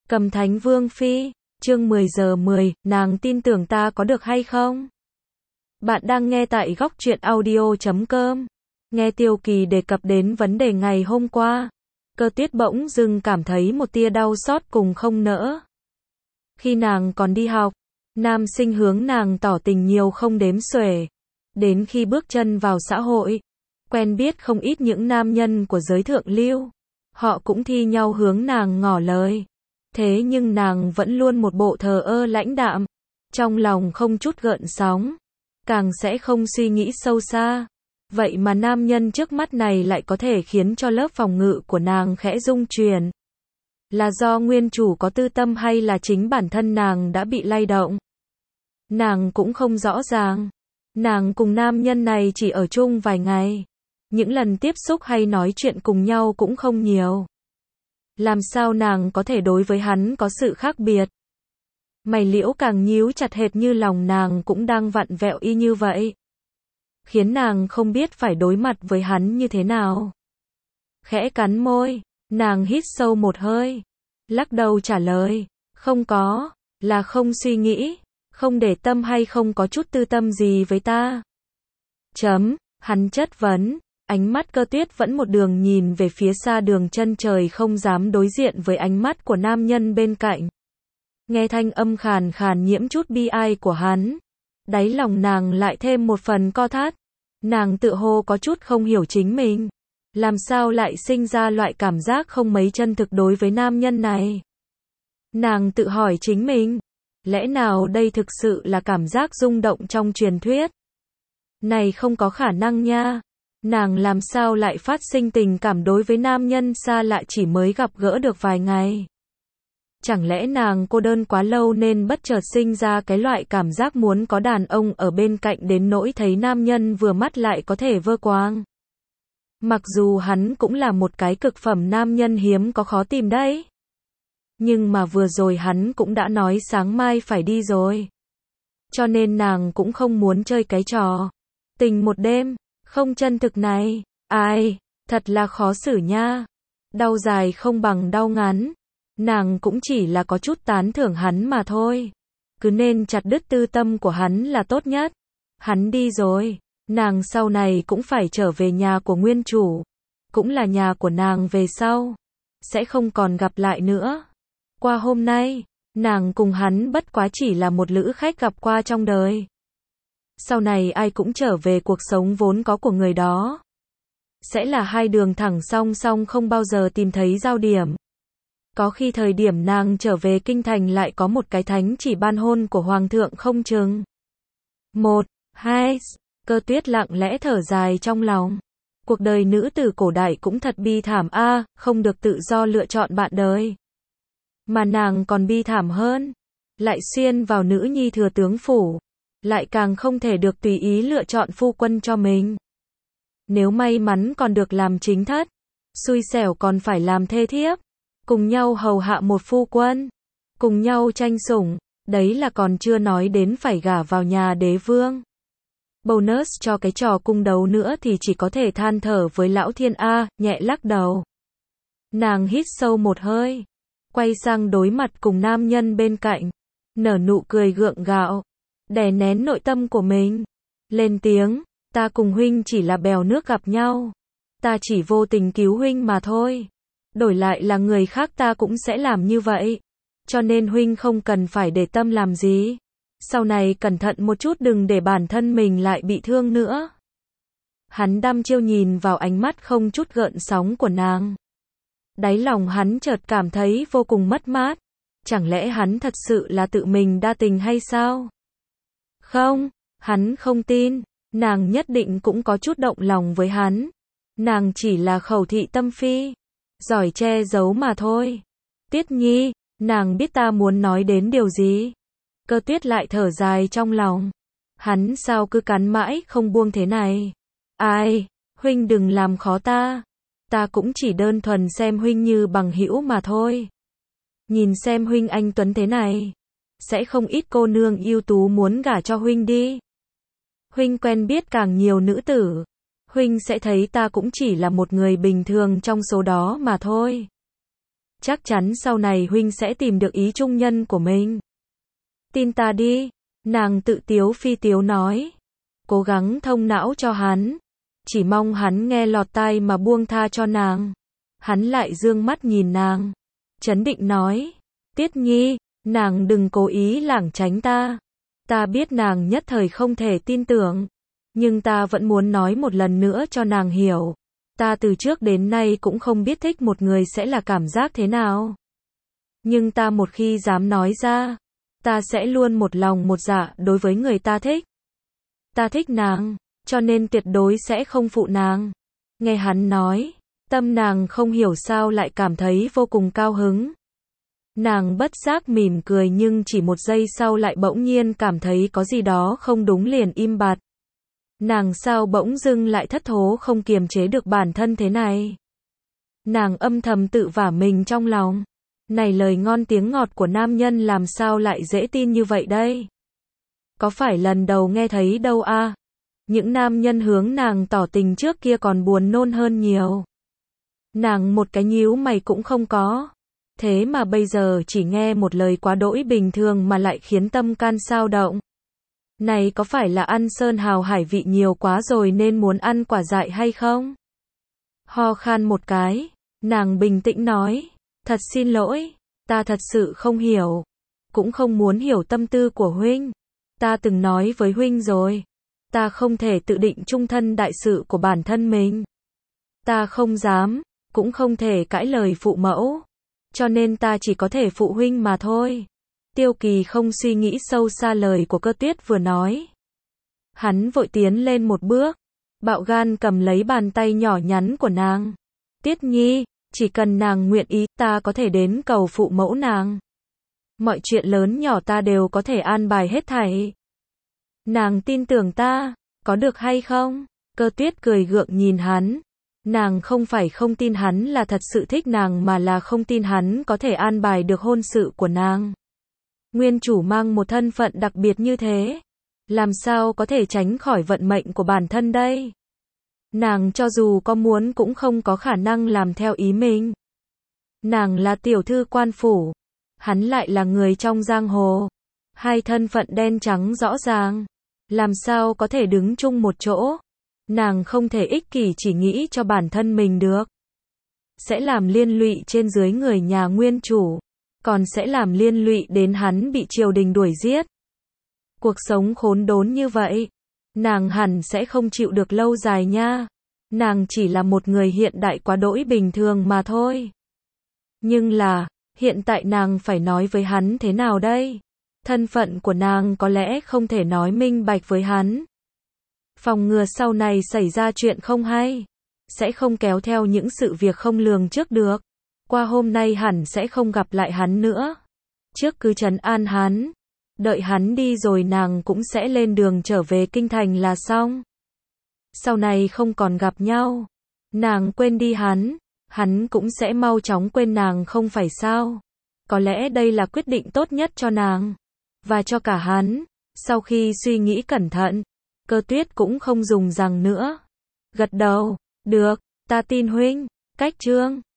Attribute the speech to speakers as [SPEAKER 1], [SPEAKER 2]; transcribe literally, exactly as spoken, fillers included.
[SPEAKER 1] Cầm Thánh Vương Phi, chương mười giờ mười, nàng tin tưởng ta có được hay không? Bạn đang nghe tại góc truyện audio chấm com. Nghe Tiêu Kỳ đề cập đến vấn đề ngày hôm qua, Cơ Tuyết bỗng dưng cảm thấy một tia đau xót cùng không nỡ. Khi nàng còn đi học, nam sinh hướng nàng tỏ tình nhiều không đếm xuể. Đến khi bước chân vào xã hội, quen biết không ít những nam nhân của giới thượng lưu. Họ cũng thi nhau hướng nàng ngỏ lời. Thế nhưng nàng vẫn luôn một bộ thờ ơ lãnh đạm, trong lòng không chút gợn sóng, càng sẽ không suy nghĩ sâu xa. Vậy mà nam nhân trước mắt này lại có thể khiến cho lớp phòng ngự của nàng khẽ rung chuyển. Là do nguyên chủ có tư tâm hay là chính bản thân nàng đã bị lay động? Nàng cũng không rõ ràng. Nàng cùng nam nhân này chỉ ở chung vài ngày. Những lần tiếp xúc hay nói chuyện cùng nhau cũng không nhiều. Làm sao nàng có thể đối với hắn có sự khác biệt? Mày liễu càng nhíu chặt hệt như lòng nàng cũng đang vặn vẹo y như vậy. Khiến nàng không biết phải đối mặt với hắn như thế nào. Khẽ cắn môi, nàng hít sâu một hơi. Lắc đầu trả lời, không có, là không suy nghĩ, không để tâm hay không có chút tư tâm gì với ta. Chấm, hắn chất vấn. Ánh mắt Cơ Tuyết vẫn một đường nhìn về phía xa đường chân trời không dám đối diện với ánh mắt của nam nhân bên cạnh. Nghe thanh âm khàn khàn nhiễm chút bi ai của hắn. Đáy lòng nàng lại thêm một phần co thắt. Nàng tự hồ có chút không hiểu chính mình. Làm sao lại sinh ra loại cảm giác không mấy chân thực đối với nam nhân này. Nàng tự hỏi chính mình. Lẽ nào đây thực sự là cảm giác rung động trong truyền thuyết? Này không có khả năng nha. Nàng làm sao lại phát sinh tình cảm đối với nam nhân xa lạ chỉ mới gặp gỡ được vài ngày? Chẳng lẽ nàng cô đơn quá lâu nên bất chợt sinh ra cái loại cảm giác muốn có đàn ông ở bên cạnh đến nỗi thấy nam nhân vừa mắt lại có thể vơ quang? Mặc dù hắn cũng là một cái cực phẩm nam nhân hiếm có khó tìm đấy. Nhưng mà vừa rồi hắn cũng đã nói sáng mai phải đi rồi. Cho nên nàng cũng không muốn chơi cái trò tình một đêm không chân thực này. Ai, thật là khó xử nha. Đau dài không bằng đau ngắn. Nàng cũng chỉ là có chút tán thưởng hắn mà thôi. Cứ nên chặt đứt tư tâm của hắn là tốt nhất. Hắn đi rồi, nàng sau này cũng phải trở về nhà của nguyên chủ. Cũng là nhà của nàng về sau. Sẽ không còn gặp lại nữa. Qua hôm nay, nàng cùng hắn bất quá chỉ là một lữ khách gặp qua trong đời. Sau này ai cũng trở về cuộc sống vốn có của người đó. Sẽ là hai đường thẳng song song không bao giờ tìm thấy giao điểm. Có khi thời điểm nàng trở về kinh thành lại có một cái thánh chỉ ban hôn của hoàng thượng không chừng. Một, hai, Cơ Tuyết lặng lẽ thở dài trong lòng. Cuộc đời nữ tử cổ đại cũng thật bi thảm a, không được tự do lựa chọn bạn đời. Mà nàng còn bi thảm hơn. Lại xuyên vào nữ nhi thừa tướng phủ. Lại càng không thể được tùy ý lựa chọn phu quân cho mình. Nếu may mắn còn được làm chính thất, xui xẻo còn phải làm thê thiếp, cùng nhau hầu hạ một phu quân, cùng nhau tranh sủng, đấy là còn chưa nói đến phải gả vào nhà đế vương. Bonus cho cái trò cung đấu nữa thì chỉ có thể than thở với lão thiên A, nhẹ lắc đầu. Nàng hít sâu một hơi, quay sang đối mặt cùng nam nhân bên cạnh, nở nụ cười gượng gạo. Đè nén nội tâm của mình. Lên tiếng, ta cùng huynh chỉ là bèo nước gặp nhau. Ta chỉ vô tình cứu huynh mà thôi. Đổi lại là người khác ta cũng sẽ làm như vậy. Cho nên huynh không cần phải để tâm làm gì. Sau này cẩn thận một chút đừng để bản thân mình lại bị thương nữa. Hắn đăm chiêu nhìn vào ánh mắt không chút gợn sóng của nàng. Đáy lòng hắn chợt cảm thấy vô cùng mất mát. Chẳng lẽ hắn thật sự là tự mình đa tình hay sao? Không, hắn không tin, nàng nhất định cũng có chút động lòng với hắn. Nàng chỉ là khẩu thị tâm phi, giỏi che giấu mà thôi. Tiết Nhi, nàng biết ta muốn nói đến điều gì. Cơ Tuyết lại thở dài trong lòng. Hắn sao cứ cắn mãi không buông thế này. Ai, huynh đừng làm khó ta. Ta cũng chỉ đơn thuần xem huynh như bằng hữu mà thôi. Nhìn xem huynh anh tuấn thế này. Sẽ không ít cô nương ưu tú muốn gả cho huynh đi. Huynh quen biết càng nhiều nữ tử. Huynh sẽ thấy ta cũng chỉ là một người bình thường trong số đó mà thôi. chắc chắn sau này huynh sẽ tìm được ý trung nhân của mình. Tin ta đi, nàng tự tiếu phi tiếu nói. Cố gắng thông não cho hắn. Chỉ mong hắn nghe lọt tai mà buông tha cho nàng. Hắn lại dương mắt nhìn nàng. Trấn định nói. Tiết Nhi, nàng đừng cố ý lảng tránh ta. Ta biết nàng nhất thời không thể tin tưởng. Nhưng ta vẫn muốn nói một lần nữa cho nàng hiểu. Ta từ trước đến nay cũng không biết thích một người sẽ là cảm giác thế nào. Nhưng ta một khi dám nói ra, ta sẽ luôn một lòng một dạ đối với người ta thích. Ta thích nàng, cho nên tuyệt đối sẽ không phụ nàng. Nghe hắn nói, tâm nàng không hiểu sao lại cảm thấy vô cùng cao hứng. Nàng bất giác mỉm cười nhưng chỉ một giây sau lại bỗng nhiên cảm thấy có gì đó không đúng liền im bặt. Nàng sao bỗng dưng lại thất thố không kiềm chế được bản thân thế này. Nàng âm thầm tự vả mình trong lòng. Này lời ngon tiếng ngọt của nam nhân làm sao lại dễ tin như vậy đây? Có phải lần đầu nghe thấy đâu a? À? Những nam nhân hướng nàng tỏ tình trước kia còn buồn nôn hơn nhiều. Nàng một cái nhíu mày cũng không có. Thế mà bây giờ chỉ nghe một lời quá đỗi bình thường mà lại khiến tâm can sao động. Này có phải là ăn sơn hào hải vị nhiều quá rồi nên muốn ăn quả dại hay không? Ho khan một cái, nàng bình tĩnh nói, thật xin lỗi, ta thật sự không hiểu, cũng không muốn hiểu tâm tư của huynh. Ta từng nói với huynh rồi, ta không thể tự định trung thân đại sự của bản thân mình. Ta không dám, cũng không thể cãi lời phụ mẫu, cho nên ta chỉ có thể phụ huynh mà thôi. Tiêu Kỳ không suy nghĩ sâu xa lời của Cơ Tuyết vừa nói. Hắn vội tiến lên một bước, bạo gan cầm lấy bàn tay nhỏ nhắn của nàng. Tiết Nhi, chỉ cần nàng nguyện ý, ta có thể đến cầu phụ mẫu nàng. Mọi chuyện lớn nhỏ ta đều có thể an bài hết thảy. Nàng tin tưởng ta, có được hay không? Cơ Tuyết cười gượng nhìn hắn. Nàng không phải không tin hắn là thật sự thích nàng mà là không tin hắn có thể an bài được hôn sự của nàng. Nguyên chủ mang một thân phận đặc biệt như thế, làm sao có thể tránh khỏi vận mệnh của bản thân đây? Nàng cho dù có muốn cũng không có khả năng làm theo ý mình. Nàng là tiểu thư quan phủ, hắn lại là người trong giang hồ. Hai thân phận đen trắng rõ ràng, làm sao có thể đứng chung một chỗ? Nàng không thể ích kỷ chỉ nghĩ cho bản thân mình được. Sẽ làm liên lụy trên dưới người nhà nguyên chủ, còn sẽ làm liên lụy đến hắn bị triều đình đuổi giết. Cuộc sống khốn đốn như vậy, nàng hẳn sẽ không chịu được lâu dài nha. Nàng chỉ là một người hiện đại quá đỗi bình thường mà thôi. Nhưng là, hiện tại nàng phải nói với hắn thế nào đây? Thân phận của nàng có lẽ không thể nói minh bạch với hắn. Phòng ngừa sau này xảy ra chuyện không hay, sẽ không kéo theo những sự việc không lường trước được. Qua hôm nay hẳn sẽ không gặp lại hắn nữa. Trước cứ trấn an hắn, đợi hắn đi rồi nàng cũng sẽ lên đường trở về kinh thành là xong. Sau này không còn gặp nhau, nàng quên đi hắn, hắn cũng sẽ mau chóng quên nàng không phải sao? Có lẽ đây là quyết định tốt nhất cho nàng và cho cả hắn. Sau khi suy nghĩ cẩn thận, Cơ Tuyết cũng không dùng rằng nữa, gật đầu, được, ta tin huynh. Cách chương